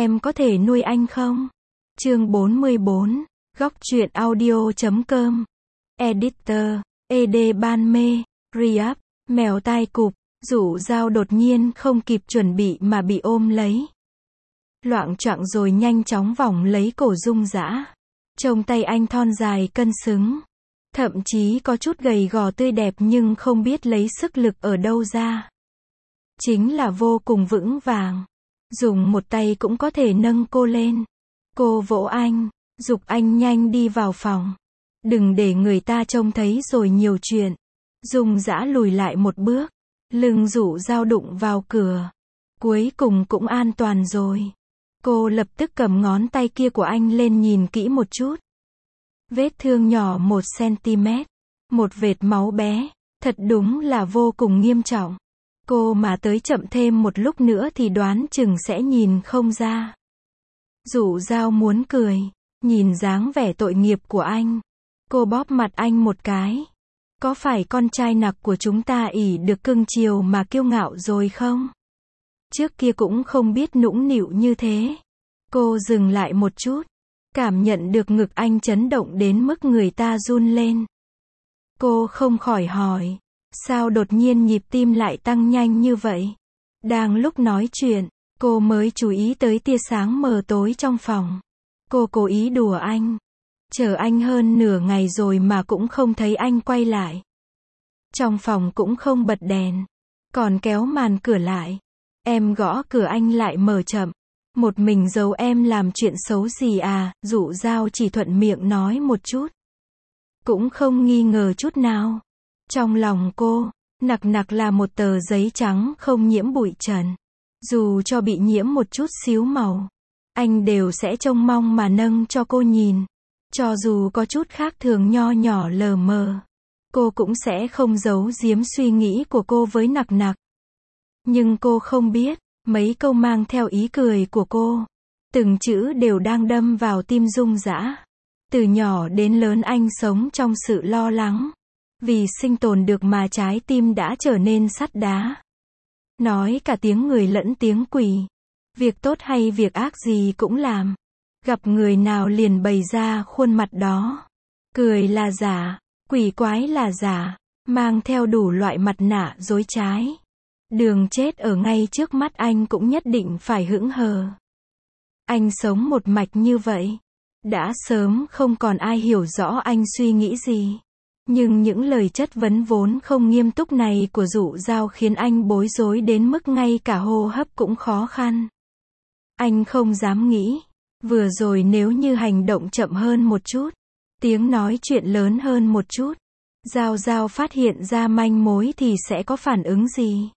em có thể nuôi anh không? Chương 44, góc truyện audio.com. Editor, ED Ban Mê, Riyadh, mèo tai cụp, Dụ Dao đột nhiên không kịp chuẩn bị mà bị ôm lấy. Loạng choạng rồi nhanh chóng vòng lấy cổ Dung Dã. Trông tay anh thon dài cân xứng. Thậm chí có chút gầy gò tươi đẹp nhưng không biết lấy sức lực ở đâu ra. Chính là vô cùng vững vàng. Dùng một tay cũng có thể nâng cô lên. Cô vỗ anh, giục anh nhanh đi vào phòng. Đừng để người ta trông thấy rồi nhiều chuyện. Dung Dã lùi lại một bước. Lưng Dụ Dao đụng vào cửa. Cuối cùng cũng an toàn rồi. Cô lập tức cầm ngón tay kia của anh lên nhìn kỹ một chút. Vết thương nhỏ 1 cm. Một vệt máu bé. Thật đúng là vô cùng nghiêm trọng. Cô mà tới chậm thêm một lúc nữa thì đoán chừng sẽ nhìn không ra. Dụ Dao muốn cười. Nhìn dáng vẻ tội nghiệp của anh. Cô bóp mặt anh một cái. Có phải con trai nặc của chúng ta ỷ được cưng chiều mà kiêu ngạo rồi không? Trước kia cũng không biết nũng nịu như thế. Cô dừng lại một chút. Cảm nhận được ngực anh chấn động đến mức người ta run lên. Cô không khỏi hỏi. Sao đột nhiên nhịp tim lại tăng nhanh như vậy? Đang lúc nói chuyện, cô mới chú ý tới tia sáng mờ tối trong phòng. Cô cố ý đùa anh. Chờ anh hơn nửa ngày rồi mà cũng không thấy anh quay lại. Trong phòng cũng không bật đèn. Còn kéo màn cửa lại. Em gõ cửa anh lại mở chậm. Một mình giấu em làm chuyện xấu gì à? Dụ Dao chỉ thuận miệng nói một chút. Cũng không nghi ngờ chút nào. Trong lòng cô, nặc nặc là một tờ giấy trắng không nhiễm bụi trần. Dù cho bị nhiễm một chút xíu màu, anh đều sẽ trông mong mà nâng cho cô nhìn. Cho dù có chút khác thường nho nhỏ lờ mờ, cô cũng sẽ không giấu giếm suy nghĩ của cô với nặc nặc. Nhưng cô không biết, mấy câu mang theo ý cười của cô, từng chữ đều đang đâm vào tim Dung Dã. Từ nhỏ đến lớn anh sống trong sự lo lắng. Vì sinh tồn được mà trái tim đã trở nên sắt đá. Nói cả tiếng người lẫn tiếng quỷ. Việc tốt hay việc ác gì cũng làm. Gặp người nào liền bày ra khuôn mặt đó. Cười là giả, quỷ quái là giả, mang theo đủ loại mặt nạ dối trá. Đường chết ở ngay trước mắt anh cũng nhất định phải hững hờ. Anh sống một mạch như vậy. Đã sớm không còn ai hiểu rõ anh suy nghĩ gì. Nhưng những lời chất vấn vốn không nghiêm túc này của Dụ Dao khiến anh bối rối đến mức ngay cả hô hấp cũng khó khăn. Anh không dám nghĩ. Vừa rồi nếu như hành động chậm hơn một chút, tiếng nói chuyện lớn hơn một chút, Dao Dao phát hiện ra manh mối thì sẽ có phản ứng gì?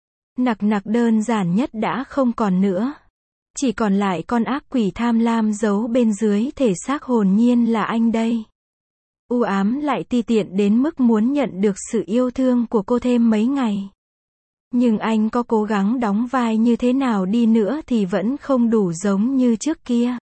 Nặc nặc đơn giản nhất đã không còn nữa. Chỉ còn lại con ác quỷ tham lam giấu bên dưới thể xác hồn nhiên là anh đây. U ám lại ti tiện đến mức muốn nhận được sự yêu thương của cô thêm mấy ngày. Nhưng anh có cố gắng đóng vai như thế nào đi nữa thì vẫn không đủ giống như trước kia.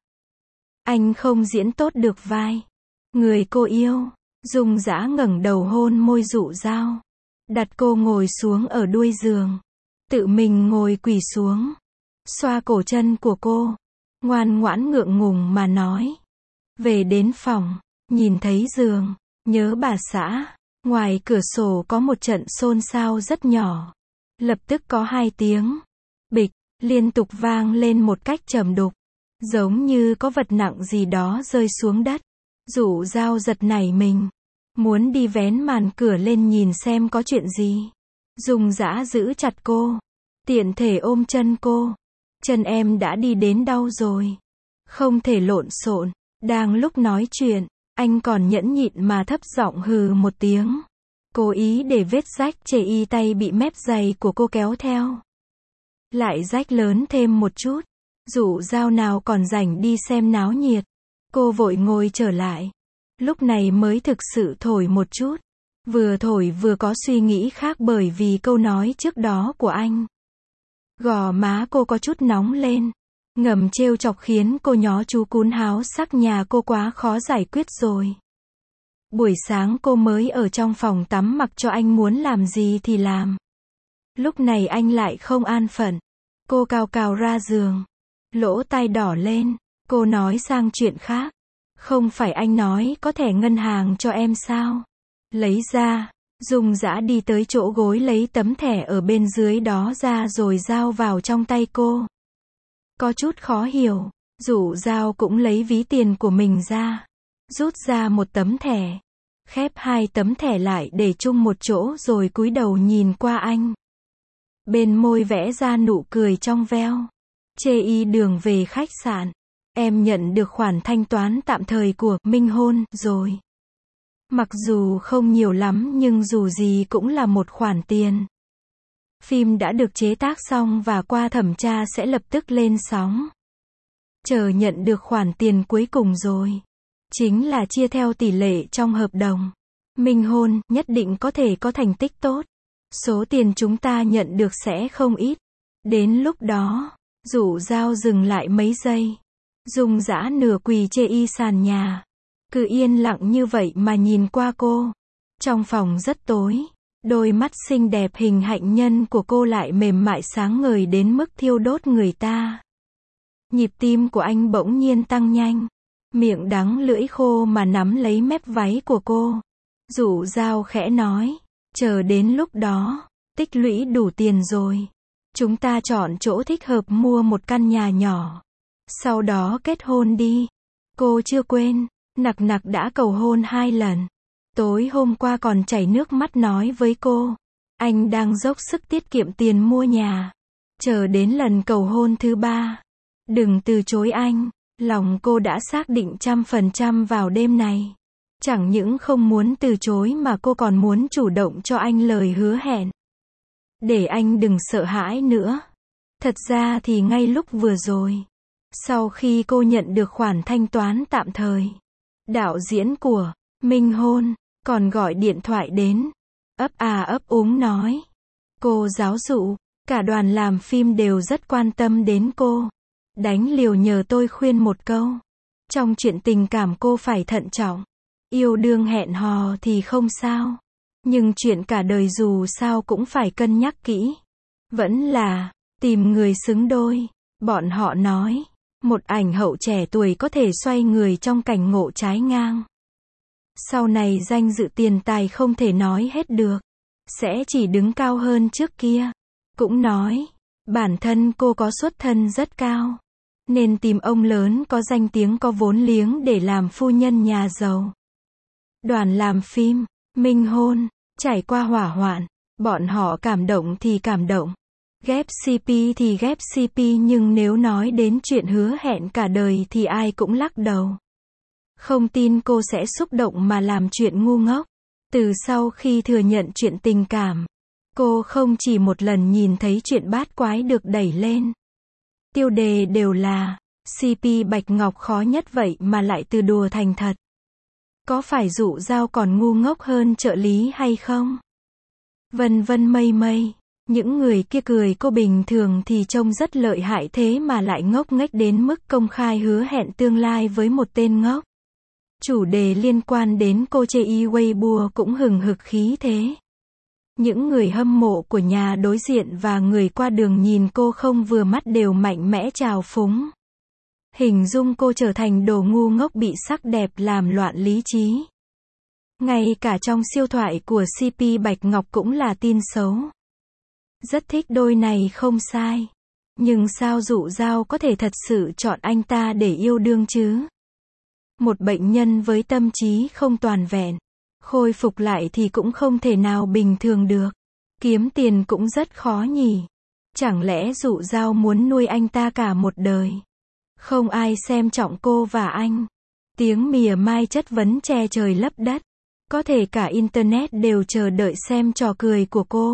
Anh không diễn tốt được vai người cô yêu. Dung Dã ngẩng đầu hôn môi Dụ Dao. Đặt cô ngồi xuống ở đuôi giường. Tự mình ngồi quỳ xuống. Xoa cổ chân của cô. Ngoan ngoãn ngượng ngùng mà nói. Về đến phòng. Nhìn thấy giường. Nhớ bà xã. Ngoài cửa sổ có một trận xôn xao rất nhỏ. Lập tức có 2 tiếng. Bịch. Liên tục vang lên một cách trầm đục. Giống như có vật nặng gì đó rơi xuống đất. Dụ Dao giật nảy mình. Muốn đi vén màn cửa lên nhìn xem có chuyện gì. Dung Dã giữ chặt cô. Tiện thể ôm chân cô. Chân em đã đi đến đau rồi. Không thể lộn xộn. Đang lúc nói chuyện, anh còn nhẫn nhịn mà thấp giọng hừ một tiếng. Cố ý để vết rách chề y tay bị mép giày của cô kéo theo. Lại rách lớn thêm một chút. Dụ Dao nào còn rảnh đi xem náo nhiệt. Cô vội ngồi trở lại. Lúc này mới thực sự thổi một chút. Vừa thổi vừa có suy nghĩ khác bởi vì câu nói trước đó của anh. Gò má cô có chút nóng lên. Ngầm trêu chọc khiến cô nhó chú cún háo sắc nhà cô quá khó giải quyết rồi. Buổi sáng cô mới ở trong phòng tắm mặc cho anh muốn làm gì thì làm. Lúc này anh lại không an phận. Cô cào cào ra giường. Lỗ tai đỏ lên, cô nói sang chuyện khác. Không phải anh nói có thẻ ngân hàng cho em sao? Lấy ra, Dung Dã đi tới chỗ gối lấy tấm thẻ ở bên dưới đó ra rồi giao vào trong tay cô. Có chút khó hiểu, Dụ Dao cũng lấy ví tiền của mình ra, rút ra một tấm thẻ, khép hai tấm thẻ lại để chung một chỗ rồi cúi đầu nhìn qua anh. Bên môi vẽ ra nụ cười trong veo. Chê y đường về khách sạn. Em nhận được khoản thanh toán tạm thời của Minh Hôn rồi. Mặc dù không nhiều lắm nhưng dù gì cũng là một khoản tiền. Phim đã được chế tác xong và qua thẩm tra sẽ lập tức lên sóng. Chờ nhận được khoản tiền cuối cùng rồi. Chính là chia theo tỷ lệ trong hợp đồng. Minh Hôn nhất định có thể có thành tích tốt. Số tiền chúng ta nhận được sẽ không ít. Đến lúc đó, Dụ Dao dừng lại mấy giây. Dung Dã nửa quỳ chê y sàn nhà. Cứ yên lặng như vậy mà nhìn qua cô. Trong phòng rất tối. Đôi mắt xinh đẹp hình hạnh nhân của cô lại mềm mại sáng ngời đến mức thiêu đốt người ta. Nhịp tim của anh bỗng nhiên tăng nhanh. Miệng đắng lưỡi khô mà nắm lấy mép váy của cô. Dụ Dao khẽ nói. Chờ đến lúc đó, tích lũy đủ tiền rồi. Chúng ta chọn chỗ thích hợp mua một căn nhà nhỏ. Sau đó kết hôn đi. Cô chưa quên, Nặc Nặc đã cầu hôn 2 lần. Tối hôm qua còn chảy nước mắt nói với cô. Anh đang dốc sức tiết kiệm tiền mua nhà. Chờ đến lần cầu hôn thứ 3. Đừng từ chối anh. Lòng cô đã xác định 100% vào đêm này. Chẳng những không muốn từ chối mà cô còn muốn chủ động cho anh lời hứa hẹn. Để anh đừng sợ hãi nữa. Thật ra thì ngay lúc vừa rồi, sau khi cô nhận được khoản thanh toán tạm thời, đạo diễn của Minh Hôn còn gọi điện thoại đến, ấp úng nói. Cô giáo dụ, cả đoàn làm phim đều rất quan tâm đến cô. Đánh liều nhờ tôi khuyên một câu. Trong chuyện tình cảm cô phải thận trọng. Yêu đương hẹn hò thì không sao. Nhưng chuyện cả đời dù sao cũng phải cân nhắc kỹ. Vẫn là tìm người xứng đôi. Bọn họ nói, một ảnh hậu trẻ tuổi có thể xoay người trong cảnh ngộ trái ngang. Sau này danh dự tiền tài không thể nói hết được. Sẽ chỉ đứng cao hơn trước kia. Cũng nói, bản thân cô có xuất thân rất cao. Nên tìm ông lớn có danh tiếng có vốn liếng để làm phu nhân nhà giàu. Đoàn làm phim, Minh Hôn, trải qua hỏa hoạn, bọn họ cảm động thì cảm động. Ghép CP thì ghép CP nhưng nếu nói đến chuyện hứa hẹn cả đời thì ai cũng lắc đầu. Không tin cô sẽ xúc động mà làm chuyện ngu ngốc. Từ sau khi thừa nhận chuyện tình cảm, cô không chỉ một lần nhìn thấy chuyện bát quái được đẩy lên. Tiêu đề đều là, CP Bạch Ngọc khó nhất vậy mà lại từ đùa thành thật. Có phải Dụ Dao còn ngu ngốc hơn trợ lý hay không? Vân vân mây mây. Những người kia cười cô bình thường thì trông rất lợi hại thế mà lại ngốc nghếch đến mức công khai hứa hẹn tương lai với một tên ngốc. Chủ đề liên quan đến cô chê y Weibo cũng hừng hực khí thế. Những người hâm mộ của nhà đối diện và người qua đường nhìn cô không vừa mắt đều mạnh mẽ trào phúng. Hình dung cô trở thành đồ ngu ngốc bị sắc đẹp làm loạn lý trí. Ngay cả trong siêu thoại của CP Bạch Ngọc cũng là tin xấu. Rất thích đôi này không sai. Nhưng sao Dụ Dao có thể thật sự chọn anh ta để yêu đương chứ? Một bệnh nhân với tâm trí không toàn vẹn. Khôi phục lại thì cũng không thể nào bình thường được. Kiếm tiền cũng rất khó nhỉ. Chẳng lẽ Dụ Dao muốn nuôi anh ta cả một đời? Không ai xem trọng cô và anh. Tiếng mỉa mai chất vấn che trời lấp đất. Có thể cả internet đều chờ đợi xem trò cười của cô.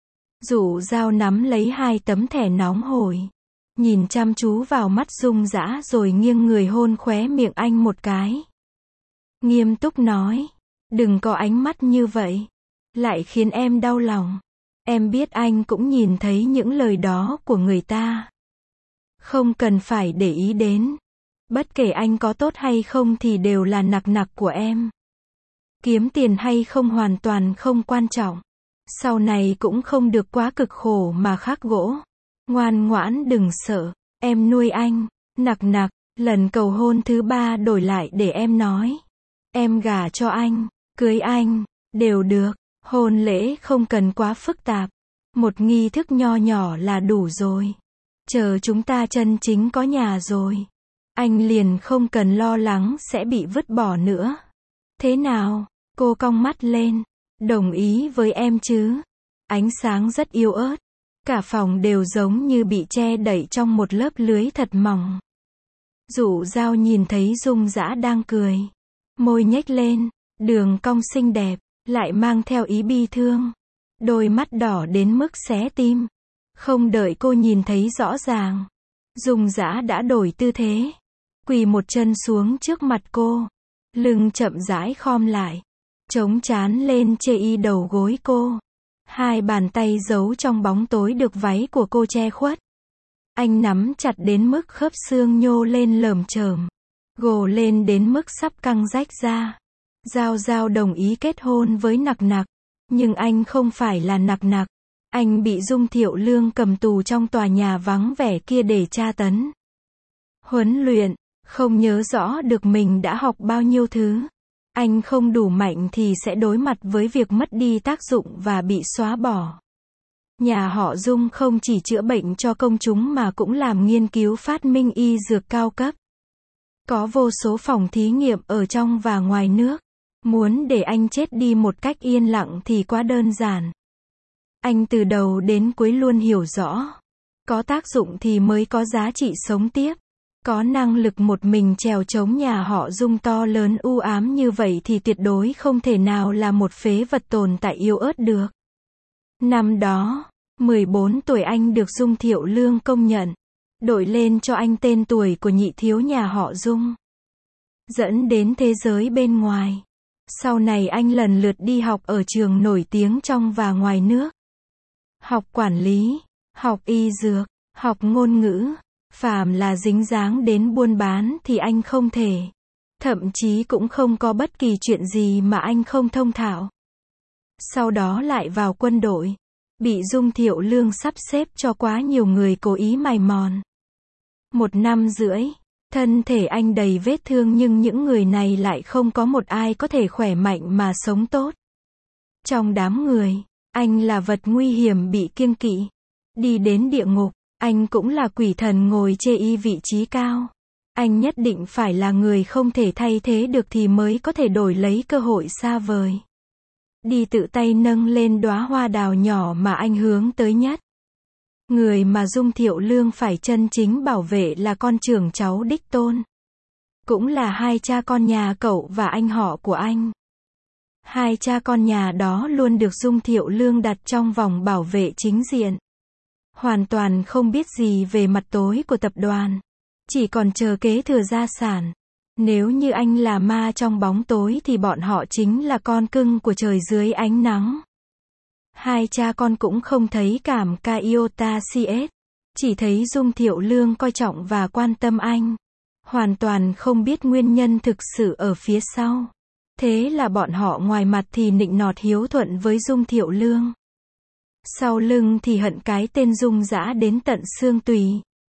Dụ Dao nắm lấy hai tấm thẻ nóng hổi. Nhìn chăm chú vào mắt Dung Dã rồi nghiêng người hôn khóe miệng anh một cái. Nghiêm túc nói. Đừng có ánh mắt như vậy. Lại khiến em đau lòng. Em biết anh cũng nhìn thấy những lời đó của người ta. Không cần phải để ý đến. Bất kể anh có tốt hay không thì đều là nặc nặc của em. Kiếm tiền hay không hoàn toàn không quan trọng. Sau này cũng không được quá cực khổ mà khắc gỗ. Ngoan ngoãn đừng sợ. Em nuôi anh. Nặc nặc, lần cầu hôn thứ 3 đổi lại để em nói. Em gả cho anh, cưới anh, đều được. Hôn lễ không cần quá phức tạp. Một nghi thức nho nhỏ là đủ rồi. Chờ chúng ta chân chính có nhà rồi, anh liền không cần lo lắng sẽ bị vứt bỏ nữa. Thế nào? Cô cong mắt lên. Đồng ý với em chứ? Ánh sáng rất yếu ớt. Cả phòng đều giống như bị che đậy trong một lớp lưới thật mỏng. Dụ Dao nhìn thấy Dung Dã đang cười. Môi nhếch lên, đường cong xinh đẹp, lại mang theo ý bi thương. Đôi mắt đỏ đến mức xé tim. Không đợi cô nhìn thấy rõ ràng, Dung Dã đã đổi tư thế. Quỳ một chân xuống trước mặt cô. Lưng chậm rãi khom lại. Chống trán lên chê y đầu gối cô. Hai bàn tay giấu trong bóng tối được váy của cô che khuất. Anh nắm chặt đến mức khớp xương nhô lên lởm chởm. Gồ lên đến mức sắp căng rách ra. Giao Giao đồng ý kết hôn với Nặc Nặc. Nhưng anh không phải là Nặc Nặc. Anh bị Dung Thiệu Lương cầm tù trong tòa nhà vắng vẻ kia để tra tấn. Huấn luyện, không nhớ rõ được mình đã học bao nhiêu thứ. Anh không đủ mạnh thì sẽ đối mặt với việc mất đi tác dụng và bị xóa bỏ. Nhà họ Dung không chỉ chữa bệnh cho công chúng mà cũng làm nghiên cứu phát minh y dược cao cấp. Có vô số phòng thí nghiệm ở trong và ngoài nước. Muốn để anh chết đi một cách yên lặng thì quá đơn giản. Anh từ đầu đến cuối luôn hiểu rõ. Có tác dụng thì mới có giá trị sống tiếp. Có năng lực một mình trèo chống nhà họ Dung to lớn u ám như vậy thì tuyệt đối không thể nào là một phế vật tồn tại yếu ớt được. Năm đó, 14 tuổi anh được Dung Thiệu Lương công nhận. Đổi lên cho anh tên tuổi của nhị thiếu nhà họ Dung. Dẫn đến thế giới bên ngoài. Sau này anh lần lượt đi học ở trường nổi tiếng trong và ngoài nước. Học quản lý, học y dược, học ngôn ngữ. Phàm là dính dáng đến buôn bán thì anh không thể. Thậm chí cũng không có bất kỳ chuyện gì mà anh không thông thạo. Sau đó lại vào quân đội. Bị Dung Thiệu Lương sắp xếp cho quá nhiều người cố ý mài mòn. 1 năm rưỡi. Thân thể anh đầy vết thương nhưng những người này lại không có một ai có thể khỏe mạnh mà sống tốt. Trong đám người, anh là vật nguy hiểm bị kiêng kỵ. Đi đến địa ngục, anh cũng là quỷ thần ngồi chê y vị trí cao. Anh nhất định phải là người không thể thay thế được thì mới có thể đổi lấy cơ hội xa vời. Đi tự tay nâng lên đóa hoa đào nhỏ mà anh hướng tới nhất. Người mà Dung Thiệu Lương phải chân chính bảo vệ là con trưởng cháu đích tôn. Cũng là hai cha con nhà cậu và anh họ của anh. Hai cha con nhà đó luôn được Dung Thiệu Lương đặt trong vòng bảo vệ chính diện. Hoàn toàn không biết gì về mặt tối của tập đoàn. Chỉ còn chờ kế thừa gia sản. Nếu như anh là ma trong bóng tối thì bọn họ chính là con cưng của trời dưới ánh nắng. Hai cha con cũng không thấy cảm ca iota CS. Chỉ thấy Dung Thiệu Lương coi trọng và quan tâm anh. Hoàn toàn không biết nguyên nhân thực sự ở phía sau. Thế là bọn họ ngoài mặt thì nịnh nọt hiếu thuận với Dung Thiệu Lương. Sau lưng thì hận cái tên Dung Dã đến tận xương tùy.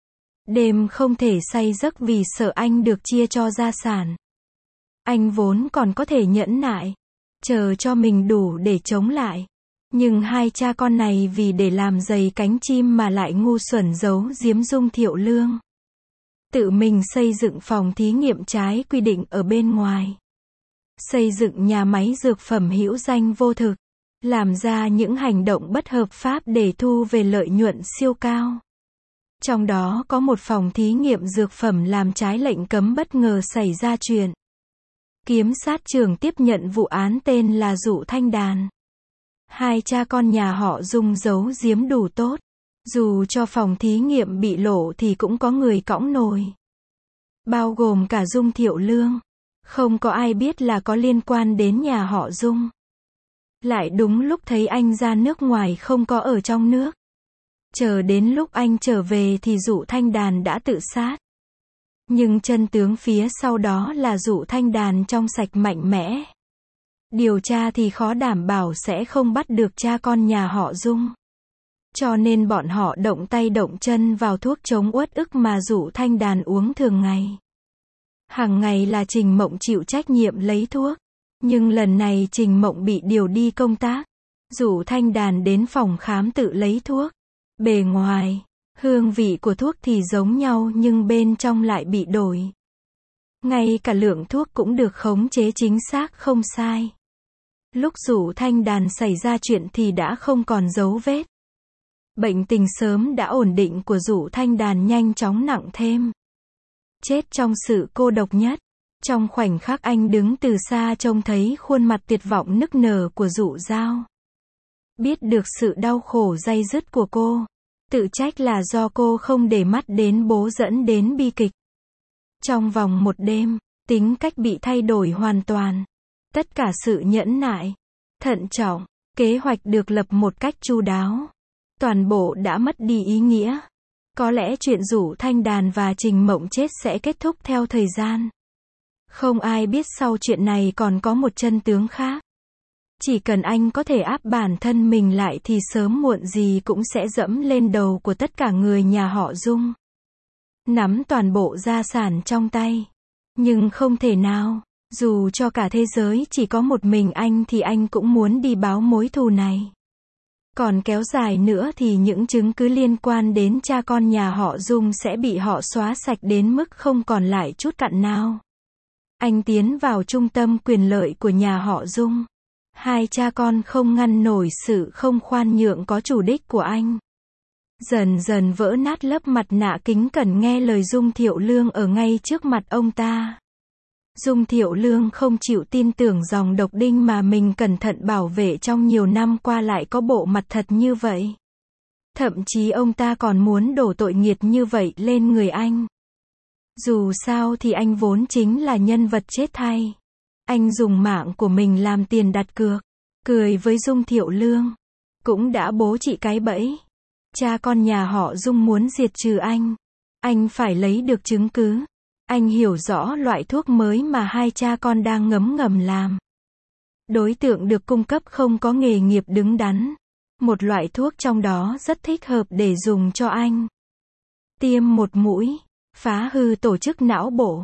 Đêm không thể say giấc vì sợ anh được chia cho gia sản. Anh vốn còn có thể nhẫn nại, chờ cho mình đủ để chống lại. Nhưng hai cha con này vì để làm dày cánh chim mà lại ngu xuẩn giấu giếm Dung Thiệu Lương. Tự mình xây dựng phòng thí nghiệm trái quy định ở bên ngoài. Xây dựng nhà máy dược phẩm hữu danh vô thực. Làm ra những hành động bất hợp pháp để thu về lợi nhuận siêu cao. Trong đó có một phòng thí nghiệm dược phẩm làm trái lệnh cấm bất ngờ xảy ra chuyện. Kiểm sát trưởng tiếp nhận vụ án tên là Dụ Thanh Đàn. Hai cha con nhà họ Dung giấu giếm đủ tốt. Dù cho phòng thí nghiệm bị lộ thì cũng có người cõng nồi. Bao gồm cả Dung Thiệu Lương. Không có ai biết là có liên quan đến nhà họ Dung. Lại đúng lúc thấy anh ra nước ngoài không có ở trong nước. Chờ đến lúc anh trở về thì Dụ Thanh Đàn đã tự sát. Nhưng chân tướng phía sau đó là Dụ Thanh Đàn trong sạch mạnh mẽ. Điều tra thì khó đảm bảo sẽ không bắt được cha con nhà họ Dung. Cho nên bọn họ động tay động chân vào thuốc chống uất ức mà Dụ Thanh Đàn uống thường ngày. Hàng ngày là Trình Mộng chịu trách nhiệm lấy thuốc. Nhưng lần này Trình Mộng bị điều đi công tác. Dụ Thanh Đàn đến phòng khám tự lấy thuốc. Bề ngoài, hương vị của thuốc thì giống nhau nhưng bên trong lại bị đổi. Ngay cả lượng thuốc cũng được khống chế chính xác không sai. Lúc Dụ Thanh Đàn xảy ra chuyện thì đã không còn dấu vết. Bệnh tình sớm đã ổn định của Dụ Thanh Đàn nhanh chóng nặng thêm. Chết trong sự cô độc nhất. Trong khoảnh khắc anh đứng từ xa trông thấy khuôn mặt tuyệt vọng nức nở của Dụ Dao. Biết được sự đau khổ day dứt của cô. Tự trách là do cô không để mắt đến bố dẫn đến bi kịch. Trong vòng một đêm, tính cách bị thay đổi hoàn toàn. Tất cả sự nhẫn nại, thận trọng, kế hoạch được lập một cách chu đáo. Toàn bộ đã mất đi ý nghĩa. Có lẽ chuyện Dụ Thanh Đàn và Trình Mộng chết sẽ kết thúc theo thời gian. Không ai biết sau chuyện này còn có một chân tướng khác. Chỉ cần anh có thể áp bản thân mình lại thì sớm muộn gì cũng sẽ dẫm lên đầu của tất cả người nhà họ Dung. Nắm toàn bộ gia sản trong tay. Nhưng không thể nào, dù cho cả thế giới chỉ có một mình anh thì anh cũng muốn đi báo mối thù này. Còn kéo dài nữa thì những chứng cứ liên quan đến cha con nhà họ Dung sẽ bị họ xóa sạch đến mức không còn lại chút cặn nào. Anh tiến vào trung tâm quyền lợi của nhà họ Dung. Hai cha con không ngăn nổi sự không khoan nhượng có chủ đích của anh. Dần dần vỡ nát lớp mặt nạ kính cẩn nghe lời Dung Thiệu Lương ở ngay trước mặt ông ta. Dung Thiệu Lương không chịu tin tưởng dòng độc đinh mà mình cẩn thận bảo vệ trong nhiều năm qua lại có bộ mặt thật như vậy. Thậm chí ông ta còn muốn đổ tội nghiệt như vậy lên người anh. Dù sao thì anh vốn chính là nhân vật chết thay. Anh dùng mạng của mình làm tiền đặt cược. Cười với Dung Thiệu Lương. Cũng đã bố trị cái bẫy. Cha con nhà họ Dung muốn diệt trừ anh. Anh phải lấy được chứng cứ. Anh hiểu rõ loại thuốc mới mà hai cha con đang ngấm ngầm làm. Đối tượng được cung cấp không có nghề nghiệp đứng đắn. Một loại thuốc trong đó rất thích hợp để dùng cho anh. Tiêm một mũi. Phá hư tổ chức não bộ.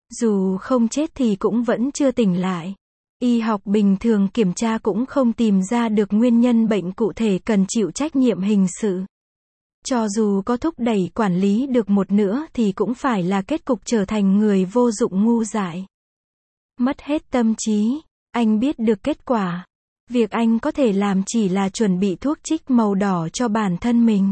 Dù không chết thì cũng vẫn chưa tỉnh lại. Y học bình thường kiểm tra cũng không tìm ra được nguyên nhân bệnh cụ thể cần chịu trách nhiệm hình sự. Cho dù có thúc đẩy quản lý được một nữa thì cũng phải là kết cục trở thành người vô dụng ngu dại. Mất hết tâm trí, anh biết được kết quả. Việc anh có thể làm chỉ là chuẩn bị thuốc trích màu đỏ cho bản thân mình.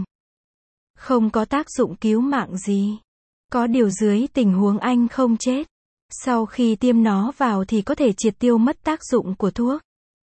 Không có tác dụng cứu mạng gì. Có điều dưới tình huống anh không chết. Sau khi tiêm nó vào thì có thể triệt tiêu mất tác dụng của thuốc.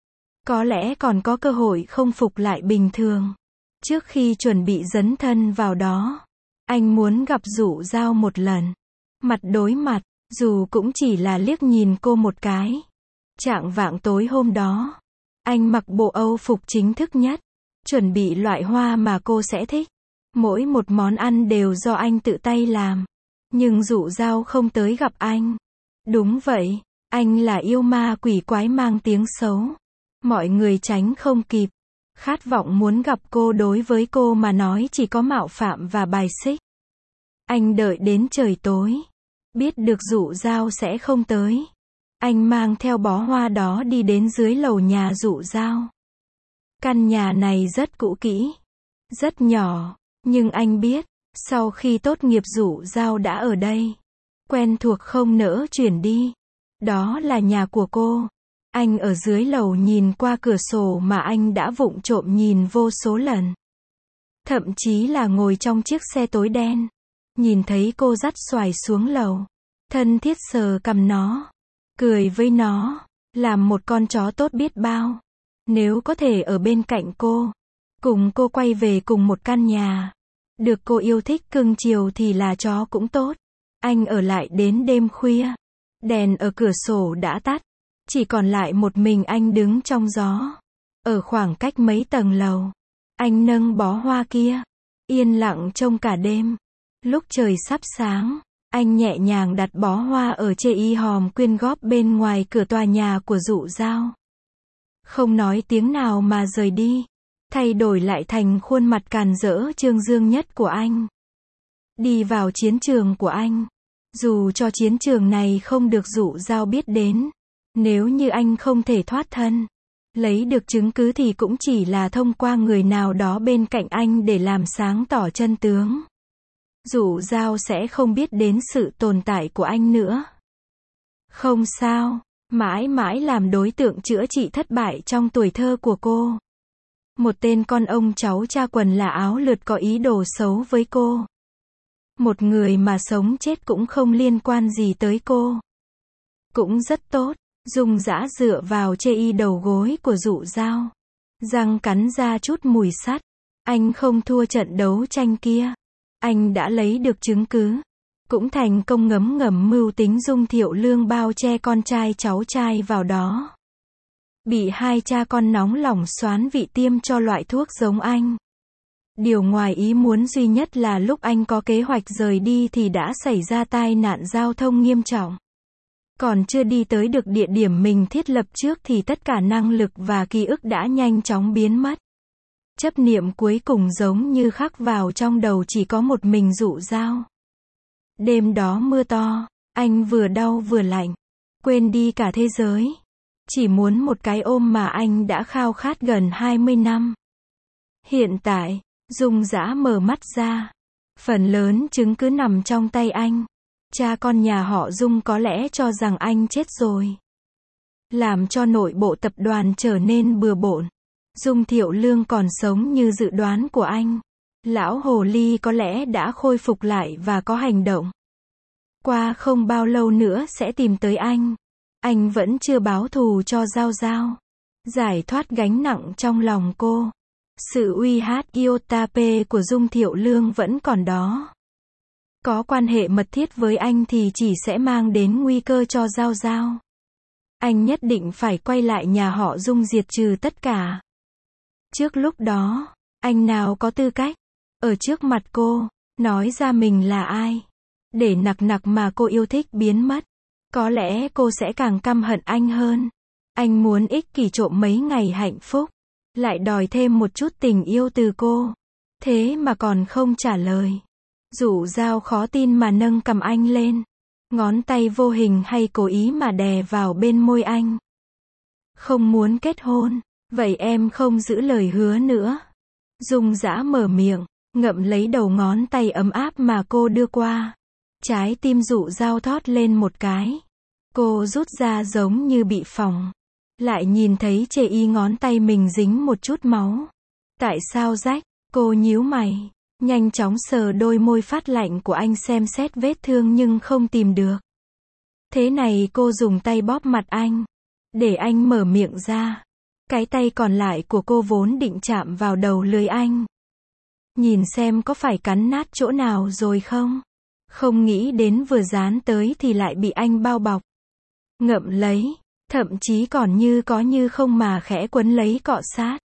Có lẽ còn có cơ hội không phục lại bình thường. Trước khi chuẩn bị dấn thân vào đó, anh muốn gặp Dụ Dao một lần. Mặt đối mặt, dù cũng chỉ là liếc nhìn cô một cái. Chạng vạng tối hôm đó, anh mặc bộ Âu phục chính thức nhất. Chuẩn bị loại hoa mà cô sẽ thích. Mỗi một món ăn đều do anh tự tay làm. Nhưng Dụ Dao không tới gặp anh. Đúng vậy, anh là yêu ma quỷ quái mang tiếng xấu. Mọi người tránh không kịp. Khát vọng muốn gặp cô đối với cô mà nói chỉ có mạo phạm và bài xích. Anh đợi đến trời tối. Biết được Dụ Dao sẽ không tới. Anh mang theo bó hoa đó đi đến dưới lầu nhà Dụ Dao. Căn nhà này rất cũ kỹ. Rất nhỏ. Nhưng anh biết, sau khi tốt nghiệp Dụ Dao đã ở đây. Quen thuộc không nỡ chuyển đi. Đó là nhà của cô. Anh ở dưới lầu nhìn qua cửa sổ mà anh đã vụng trộm nhìn vô số lần. Thậm chí là ngồi trong chiếc xe tối đen. Nhìn thấy cô dắt xoài xuống lầu. Thân thiết sờ cằm nó. Cười với nó. Làm một con chó tốt biết bao. Nếu có thể ở bên cạnh cô. Cùng cô quay về cùng một căn nhà. Được cô yêu thích cưng chiều thì là chó cũng tốt. Anh ở lại đến đêm khuya. Đèn ở cửa sổ đã tắt. Chỉ còn lại một mình anh đứng trong gió. Ở khoảng cách mấy tầng lầu. Anh nâng bó hoa kia. Yên lặng trông cả đêm. Lúc trời sắp sáng, anh nhẹ nhàng đặt bó hoa ở chê y hòm quyên góp bên ngoài cửa tòa nhà của Dụ Dao. Không nói tiếng nào mà rời đi. thay đổi lại thành khuôn mặt càn rỡ trương dương nhất của anh. Đi vào chiến trường của anh. Dù cho chiến trường này không được Dụ Dao biết đến, nếu như anh không thể thoát thân, lấy được chứng cứ thì cũng chỉ là thông qua người nào đó bên cạnh anh để làm sáng tỏ chân tướng. Dụ Dao sẽ không biết đến sự tồn tại của anh nữa. Không sao, mãi mãi làm đối tượng chữa trị thất bại trong tuổi thơ của cô. Một tên con ông cháu cha quần là áo lượt có ý đồ xấu với cô. Một người mà sống chết cũng không liên quan gì tới cô. Cũng rất tốt. Dung Dã dựa vào chê y đầu gối của Dụ Dao, răng cắn ra chút mùi sắt. Anh không thua trận đấu tranh kia. Anh đã lấy được chứng cứ, cũng thành công ngấm ngầm mưu tính Dung Thiệu Lương bao che con trai cháu trai vào đó. Bị hai cha con nóng lòng xoán vị tiêm cho loại thuốc giống anh. Điều ngoài ý muốn duy nhất là lúc anh có kế hoạch rời đi thì đã xảy ra tai nạn giao thông nghiêm trọng. Còn chưa đi tới được địa điểm mình thiết lập trước thì tất cả năng lực và ký ức đã nhanh chóng biến mất. Chấp niệm cuối cùng giống như khắc vào trong đầu chỉ có một mình Dụ Dao. Đêm đó mưa to, anh vừa đau vừa lạnh, quên đi cả thế giới. Chỉ muốn một cái ôm mà anh đã khao khát gần 20 năm. Hiện tại, Dung Dã mở mắt ra. Phần lớn chứng cứ nằm trong tay anh. Cha con nhà họ Dung có lẽ cho rằng anh chết rồi. Làm cho nội bộ tập đoàn trở nên bừa bộn. Dung Thiệu Lương còn sống như dự đoán của anh. Lão hồ ly có lẽ đã khôi phục lại và có hành động. Qua không bao lâu nữa sẽ tìm tới anh. Anh vẫn chưa báo thù cho Giao Giao. Giải thoát gánh nặng trong lòng cô. Sự uy hát iota p của Dung Thiệu Lương vẫn còn đó. Có quan hệ mật thiết với anh thì chỉ sẽ mang đến nguy cơ cho Giao Giao. Anh nhất định phải quay lại nhà họ Dung diệt trừ tất cả. Trước lúc đó, anh nào có tư cách, ở trước mặt cô, nói ra mình là ai. Để nặc mà cô yêu thích biến mất. Có lẽ cô sẽ càng căm hận anh hơn. Anh muốn ích kỷ trộm mấy ngày hạnh phúc. Lại đòi thêm một chút tình yêu từ cô. Thế mà còn không trả lời. Dụ Dao khó tin mà nâng cầm anh lên. Ngón tay vô hình hay cố ý mà đè vào bên môi anh. Không muốn kết hôn. Vậy em không giữ lời hứa nữa. Dung Dã mở miệng, ngậm lấy đầu ngón tay ấm áp mà cô đưa qua. Trái tim Dụ Dao thót lên một cái. Cô rút ra giống như bị phỏng. Lại nhìn thấy chê y ngón tay mình dính một chút máu. Tại sao rách? Cô nhíu mày. Nhanh chóng sờ đôi môi phát lạnh của anh xem xét vết thương nhưng không tìm được. Thế này cô dùng tay bóp mặt anh. Để anh mở miệng ra. Cái tay còn lại của cô vốn định chạm vào đầu lưỡi anh. Nhìn xem có phải cắn nát chỗ nào rồi không? Không nghĩ đến vừa dán tới thì lại bị anh bao bọc. Ngậm lấy. Thậm chí còn như có như không mà khẽ quấn lấy cọ sát.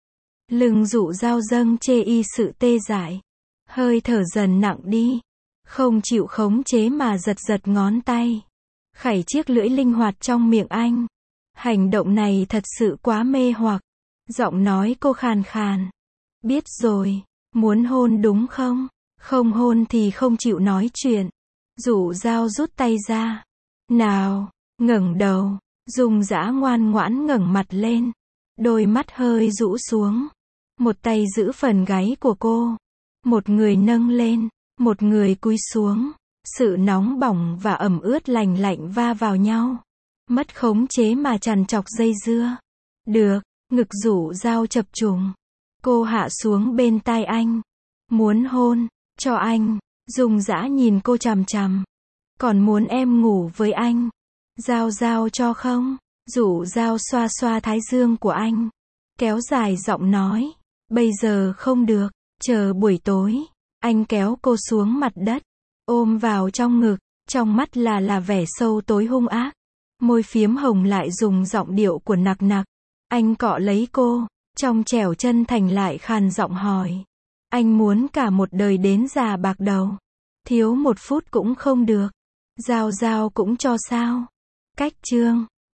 Lưng Dụ Dao dâng chê y sự tê dại. Hơi thở dần nặng đi. Không chịu khống chế mà giật ngón tay. Khảy chiếc lưỡi linh hoạt trong miệng anh. Hành động này thật sự quá mê hoặc. Giọng nói cô khàn khàn. Biết rồi. Muốn hôn đúng không? Không hôn thì không chịu nói chuyện. Dụ Dao rút tay ra. Nào. Ngẩng đầu. Dung Dã ngoan ngoãn ngẩng mặt lên. Đôi mắt hơi rũ xuống. Một tay giữ phần gáy của cô. Một người nâng lên. Một người cúi xuống. Sự nóng bỏng và ẩm ướt lành lạnh va vào nhau. Mất khống chế mà trằn trọc dây dưa. Được. Ngực Dụ Dao chập trùng. Cô hạ xuống bên tai anh. Muốn hôn. Cho anh. Dung Dã nhìn cô chằm chằm. Còn muốn em ngủ với anh. Giao Giao cho không? Dụ Dao xoa xoa thái dương của anh. Kéo dài giọng nói. Bây giờ không được. Chờ buổi tối. Anh kéo cô xuống mặt đất. Ôm vào trong ngực. Trong mắt là vẻ sâu tối hung ác. Môi phiếm hồng lại dùng giọng điệu của nặc. Anh cọ lấy cô. Trong trẻo chân thành lại khàn giọng hỏi. Anh muốn cả một đời đến già bạc đầu. Thiếu một phút cũng không được. Giao Giao cũng cho sao? Cách chương